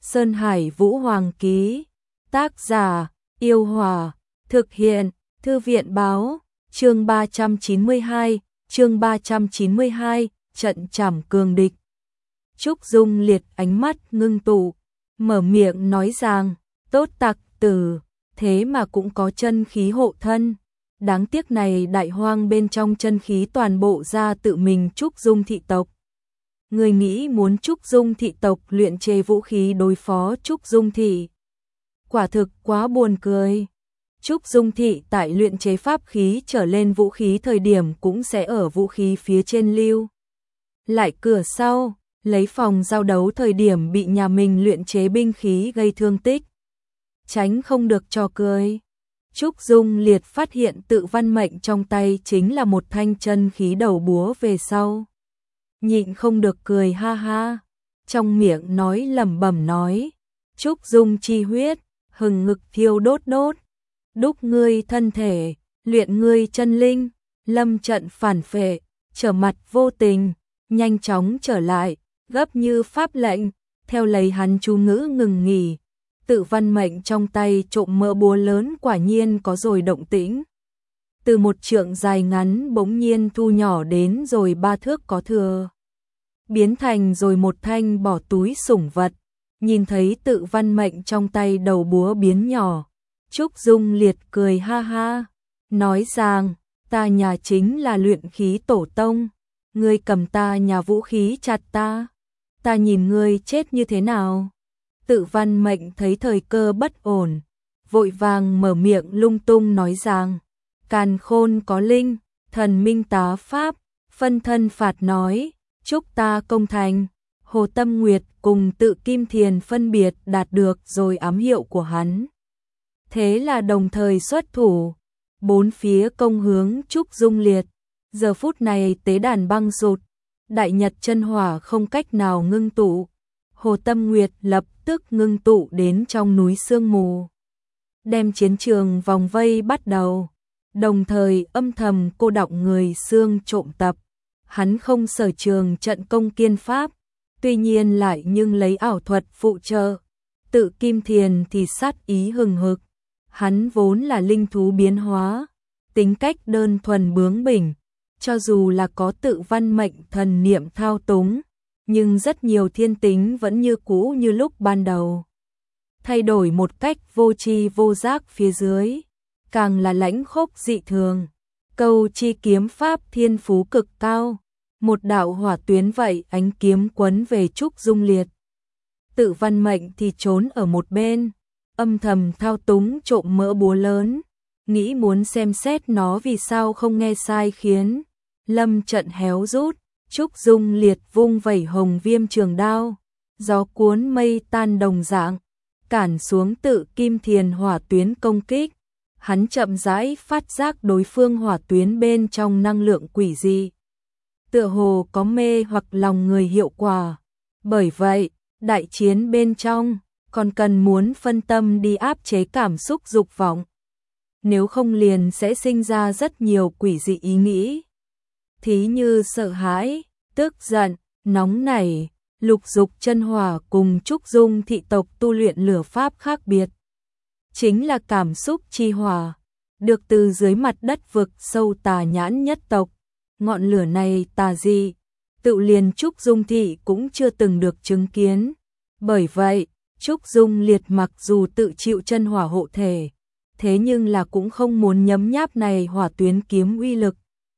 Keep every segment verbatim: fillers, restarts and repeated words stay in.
Sơn Hải Vũ Hoàng ký. Tác giả: Yêu Hòa. Thực hiện: Thư viện báo. Chương ba trăm chín mươi hai, chương ba trăm chín mươi hai, trận trảm cường địch. Trúc Dung Liệt ánh mắt ngưng tụ, mở miệng nói rằng, tốt tặc tử, thế mà cũng có chân khí hộ thân. Đáng tiếc này đại hoang bên trong chân khí toàn bộ ra tự mình Trúc Dung thị tộc. Người nghĩ muốn Trúc Dung thị tộc luyện chế vũ khí đối phó Trúc Dung thị. Quả thực quá buồn cười. Trúc Dung thị tại luyện chế pháp khí trở lên vũ khí thời điểm cũng sẽ ở vũ khí phía trên lưu. Lại cửa sau, lấy phòng giao đấu thời điểm bị nhà mình luyện chế binh khí gây thương tích. Tránh không được trò cười. Trúc Dung Liệt phát hiện tự văn mệnh trong tay chính là một thanh chân khí đầu búa về sau. Nhịn không được cười ha ha. Trong miệng nói lẩm bẩm nói. Trúc Dung chi huyết, hừng ngực thiêu đốt đốt. Đúc ngươi thân thể, luyện ngươi chân linh, lâm trận phản phệ, trở mặt vô tình, nhanh chóng trở lại, gấp như pháp lệnh, theo lấy hắn chú ngữ ngừng nghỉ. Tự văn mệnh trong tay trộm mỡ búa lớn quả nhiên có rồi động tĩnh. Từ một trượng dài ngắn bỗng nhiên thu nhỏ đến rồi ba thước có thừa. Biến thành rồi một thanh bỏ túi sủng vật. Nhìn thấy tự văn mệnh trong tay đầu búa biến nhỏ. Trúc Dung Liệt cười ha ha. Nói rằng, ta nhà chính là luyện khí tổ tông. Ngươi cầm ta nhà vũ khí chặt ta. Ta nhìn ngươi chết như thế nào? Tự văn mệnh thấy thời cơ bất ổn, vội vàng mở miệng lung tung nói rằng, càn khôn có linh, thần minh tá pháp, phân thân phạt nói, chúc ta công thành. Hồ Tâm Nguyệt cùng Tự Kim Thiền phân biệt đạt được rồi ám hiệu của hắn. Thế là đồng thời xuất thủ, bốn phía công hướng Trúc Dung Liệt. Giờ phút này tế đàn băng rụt, đại nhật chân hỏa không cách nào ngưng tụ. Hồ Tâm Nguyệt lập tức ngưng tụ đến trong núi sương mù. Đem chiến trường vòng vây bắt đầu. Đồng thời âm thầm cô đọng người xương trộm tập. Hắn không sở trường trận công kiên pháp. Tuy nhiên lại nhưng lấy ảo thuật phụ trợ. Tự Kim Thiền thì sát ý hừng hực. Hắn vốn là linh thú biến hóa. Tính cách đơn thuần bướng bỉnh. Cho dù là có tự văn mệnh thần niệm thao túng. Nhưng rất nhiều thiên tính vẫn như cũ như lúc ban đầu. Thay đổi một cách vô tri vô giác phía dưới. Càng là lãnh khốc dị thường. Câu chi kiếm pháp thiên phú cực cao. Một đạo hỏa tuyến vậy ánh kiếm quấn về Trúc Dung Liệt. Tự văn mệnh thì trốn ở một bên. Âm thầm thao túng trộm mỡ búa lớn. Nghĩ muốn xem xét nó vì sao không nghe sai khiến. Lâm trận héo rút. Trúc Dung Liệt vung vẩy hồng viêm trường đao, gió cuốn mây tan đồng dạng, cản xuống Tự Kim Thiền hỏa tuyến công kích. Hắn chậm rãi phát giác đối phương hỏa tuyến bên trong năng lượng quỷ dị. Tựa hồ có mê hoặc lòng người hiệu quả. Bởi vậy, đại chiến bên trong, còn cần muốn phân tâm đi áp chế cảm xúc dục vọng. Nếu không liền sẽ sinh ra rất nhiều quỷ dị ý nghĩ. Thí như sợ hãi, tức giận, nóng nảy, lục dục chân hỏa cùng Trúc Dung thị tộc tu luyện lửa pháp khác biệt. Chính là cảm xúc chi hỏa, được từ dưới mặt đất vực sâu tà nhãn nhất tộc. Ngọn lửa này tà dị, tự liền Trúc Dung thị cũng chưa từng được chứng kiến. Bởi vậy, Trúc Dung Liệt mặc dù tự chịu chân hỏa hộ thể, thế nhưng là cũng không muốn nhấm nháp này hỏa tuyến kiếm uy lực.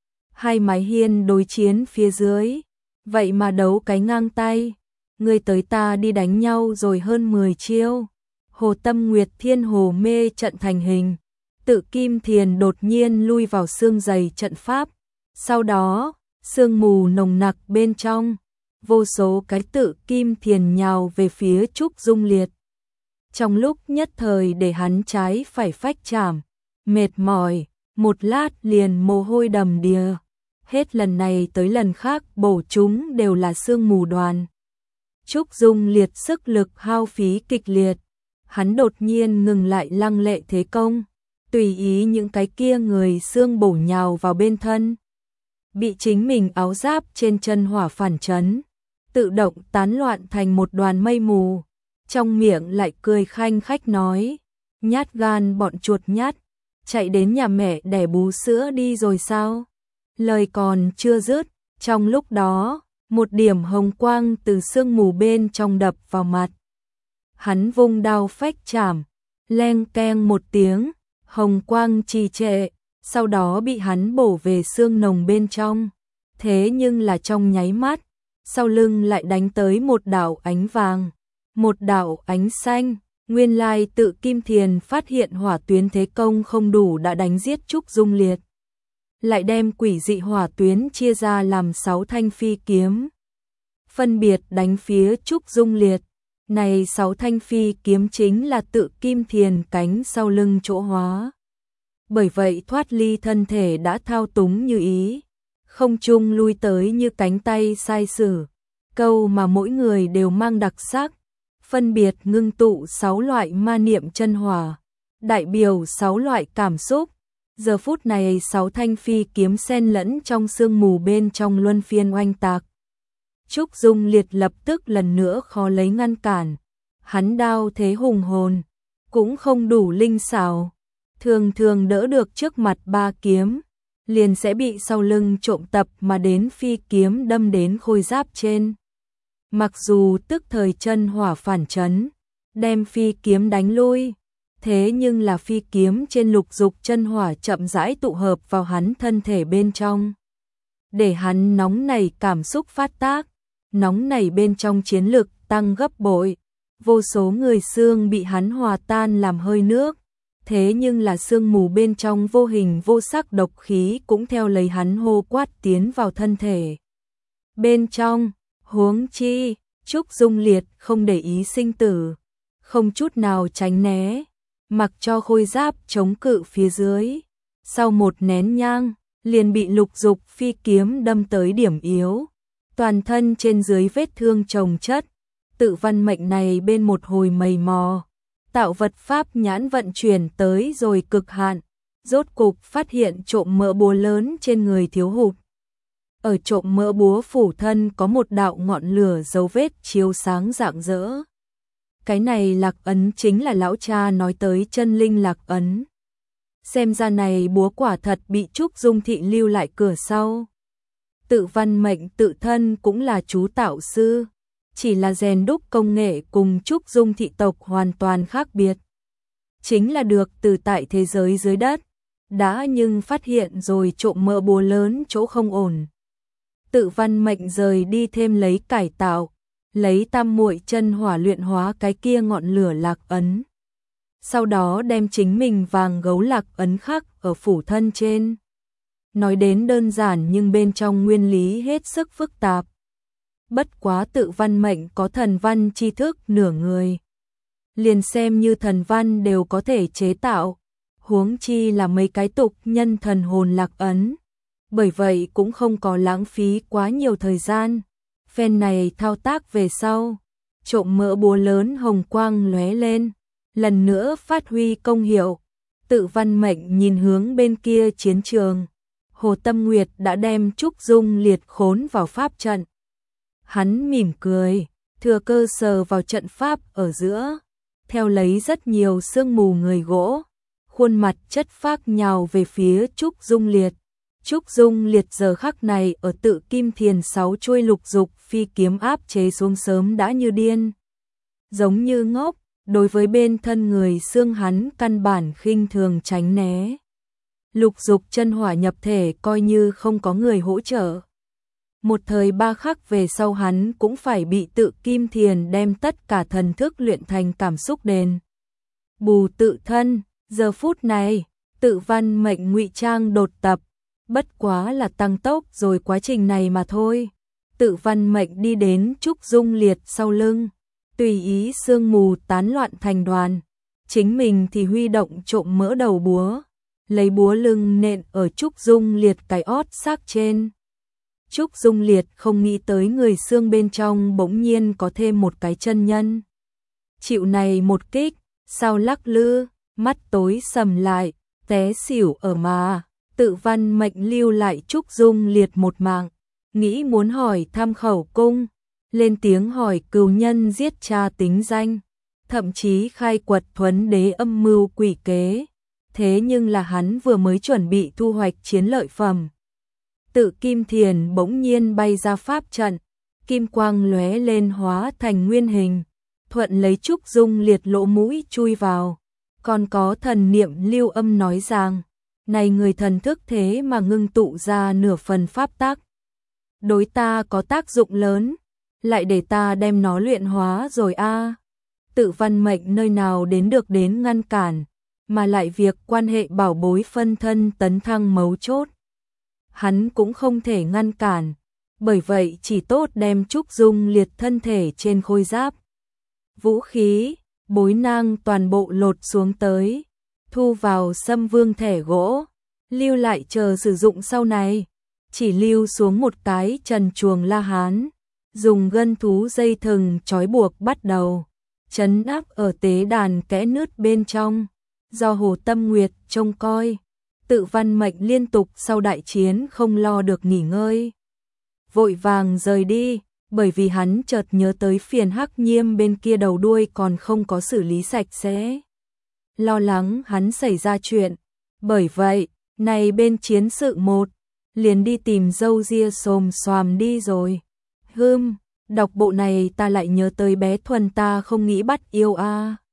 Hai mái hiên đối chiến phía dưới, vậy mà đấu cái ngang tay, người tới ta đi đánh nhau rồi hơn mười chiêu. Hồ Tâm Nguyệt thiên hồ mê trận thành hình, Tự Kim Thiền đột nhiên lui vào xương dày trận pháp, sau đó, sương mù nồng nặc bên trong, vô số cái Tự Kim Thiền nhào về phía Trúc Dung Liệt. Trong lúc nhất thời để hắn trái phải phách chạm, mệt mỏi, một lát liền mồ hôi đầm đìa. Hết lần này tới lần khác bổ chúng đều là sương mù đoàn. Trúc Dung Liệt sức lực hao phí kịch liệt. Hắn đột nhiên ngừng lại lăng lệ thế công. Tùy ý những cái kia người xương bổ nhào vào bên thân. Bị chính mình áo giáp trên chân hỏa phản chấn. Tự động tán loạn thành một đoàn mây mù. trong miệng lại cười khanh khách nói, nhát gan bọn chuột nhát, chạy đến nhà mẹ đẻ bú sữa đi rồi sao? Lời còn chưa dứt, trong lúc đó, một điểm hồng quang từ sương mù bên trong đập vào mặt. Hắn vung đao phách chảm, leng keng một tiếng, hồng quang trì trệ, sau đó bị hắn bổ về xương nồng bên trong. Thế nhưng là trong nháy mắt, sau lưng lại đánh tới một đạo ánh vàng, một đạo ánh xanh. Nguyên lai Tự Kim Thiền phát hiện hỏa tuyến thế công không đủ đã đánh giết Trúc Dung Liệt, lại đem quỷ dị hỏa tuyến chia ra làm sáu thanh phi kiếm, phân biệt đánh phía Trúc Dung Liệt. Này sáu thanh phi kiếm chính là Tự Kim Thiền cánh sau lưng chỗ hóa. Bởi vậy thoát ly thân thể đã thao túng như ý, không trung lui tới như cánh tay sai sử, câu mà mỗi người đều mang đặc sắc, phân biệt ngưng tụ sáu loại ma niệm chân hỏa, đại biểu sáu loại cảm xúc. Giờ phút này sáu thanh phi kiếm xen lẫn trong sương mù bên trong luân phiên oanh tạc. Trúc Dung Liệt lập tức lần nữa khó lấy ngăn cản, hắn đao thế hùng hồn, cũng không đủ linh xảo, thường thường đỡ được trước mặt ba kiếm, liền sẽ bị sau lưng trộm tập mà đến phi kiếm đâm đến khôi giáp trên. Mặc dù tức thời chân hỏa phản chấn, đem phi kiếm đánh lui, thế nhưng là phi kiếm trên lục dục chân hỏa chậm rãi tụ hợp vào hắn thân thể bên trong, để hắn nóng nảy cảm xúc phát tác, nóng nảy bên trong chiến lực tăng gấp bội, vô số người xương bị hắn hòa tan làm hơi nước, thế nhưng là sương mù bên trong vô hình vô sắc độc khí cũng theo lấy hắn hô quát tiến vào thân thể. Bên trong, huống chi, Trúc Dung Liệt không để ý sinh tử, không chút nào tránh né, mặc cho khôi giáp chống cự phía dưới. Sau một nén nhang, liền bị lục dục phi kiếm đâm tới điểm yếu, toàn thân trên dưới vết thương chồng chất. Tự văn mệnh này bên một hồi mầy mò, tạo vật pháp nhãn vận chuyển tới rồi cực hạn, rốt cục phát hiện trộm mỡ búa lớn trên người thiếu hụt. Ở trộm mỡ búa phủ thân có một đạo ngọn lửa dấu vết chiếu sáng rạng rỡ. Cái này lạc ấn chính là lão cha nói tới chân linh lạc ấn. Xem ra này búa quả thật bị Trúc Dung Thị lưu lại cửa sau. Tự văn mệnh tự thân cũng là chú tạo sư, chỉ là rèn đúc công nghệ cùng Trúc Dung Thị tộc hoàn toàn khác biệt. Chính là được từ tại thế giới dưới đất, đã nhưng phát hiện rồi trộm mỡ búa lớn chỗ không ổn. Tự văn mệnh rời đi thêm lấy cải tạo, lấy tam muội chân hỏa luyện hóa cái kia ngọn lửa lạc ấn. Sau đó đem chính mình vàng gấu lạc ấn khắc ở phủ thân trên. Nói đến đơn giản nhưng bên trong nguyên lý hết sức phức tạp. Bất quá tự văn mệnh có thần văn tri thức nửa người, liền xem như thần văn đều có thể chế tạo, huống chi là mấy cái tục nhân thần hồn lạc ấn. Bởi vậy cũng không có lãng phí quá nhiều thời gian. Phen này thao tác về sau, trộm mỡ búa lớn hồng quang lóe lên, lần nữa phát huy công hiệu. Tự văn mệnh nhìn hướng bên kia chiến trường, Hồ Tâm Nguyệt đã đem Trúc Dung Liệt khốn vào pháp trận. Hắn mỉm cười, thừa cơ sờ vào trận pháp ở giữa, theo lấy rất nhiều sương mù người gỗ, khuôn mặt chất phác nhào về phía Trúc Dung Liệt. Trúc Dung Liệt giờ khắc này ở Tự Kim Thiền sáu chuôi lục dục phi kiếm áp chế xuống sớm đã như điên, giống như ngốc, đối với bên thân người xương hắn căn bản khinh thường tránh né. Lục dục chân hỏa nhập thể coi như không có người hỗ trợ. Một thời ba khắc về sau hắn cũng phải bị Tự Kim Thiền đem tất cả thần thức luyện thành cảm xúc đền bù tự thân. Giờ phút này, Tự văn mệnh ngụy trang đột tập, bất quá là tăng tốc rồi quá trình này mà thôi. Tự văn mệnh đi đến Trúc Dung Liệt sau lưng, tùy ý sương mù tán loạn thành đoàn, chính mình thì huy động trộm mỡ đầu búa, lấy búa lưng nện ở Trúc Dung Liệt cái ót xác trên. Trúc Dung Liệt không nghĩ tới người xương bên trong bỗng nhiên có thêm một cái chân nhân. Chịu này một kích, sao lắc lư, mắt tối sầm lại, té xỉu ở mà. Tự văn mệnh lưu lại Trúc Dung Liệt một mạng, nghĩ muốn hỏi thăm khẩu cung, lên tiếng hỏi cừu nhân giết cha tính danh. thậm chí khai quật Thuấn Đế âm mưu quỷ kế. Thế nhưng là hắn vừa mới chuẩn bị thu hoạch chiến lợi phẩm. Tự Kim Thiền bỗng nhiên bay ra pháp trận, kim quang lóe lên hóa thành nguyên hình, thuận lấy Trúc Dung Liệt lỗ mũi chui vào. Còn có thần niệm lưu âm nói rằng, này người thần thức thế mà ngưng tụ ra nửa phần pháp tắc. Đối ta có tác dụng lớn, lại để ta đem nó luyện hóa rồi a. Tự Văn Mệnh nơi nào đến được đến ngăn cản, mà lại việc quan hệ bảo bối phân thân tấn thăng mấu chốt. Hắn cũng không thể ngăn cản, bởi vậy chỉ tốt đem Trúc Dung Liệt thân thể trên khôi giáp. Vũ khí, bối nang toàn bộ lột xuống tới, thu vào Sâm Vương thẻ gỗ, lưu lại chờ sử dụng sau này. Chỉ lưu xuống một cái trần chuồng La Hán, dùng gân thú dây thừng trói buộc bắt đầu, trấn áp ở tế đàn kẽ nứt bên trong, do Hồ Tâm Nguyệt trông coi. Tự Văn Mệnh liên tục sau đại chiến không lo được nghỉ ngơi, vội vàng rời đi, bởi vì hắn chợt nhớ tới phiền Hắc Nhiêm bên kia đầu đuôi còn không có xử lý sạch sẽ. Lo lắng hắn xảy ra chuyện, bởi vậy, này bên chiến sự một, liền đi tìm dâu ria xồm xoàm đi rồi. Hưm, đọc bộ này ta lại nhớ tới bé Thuần ta không nghĩ bắt yêu a.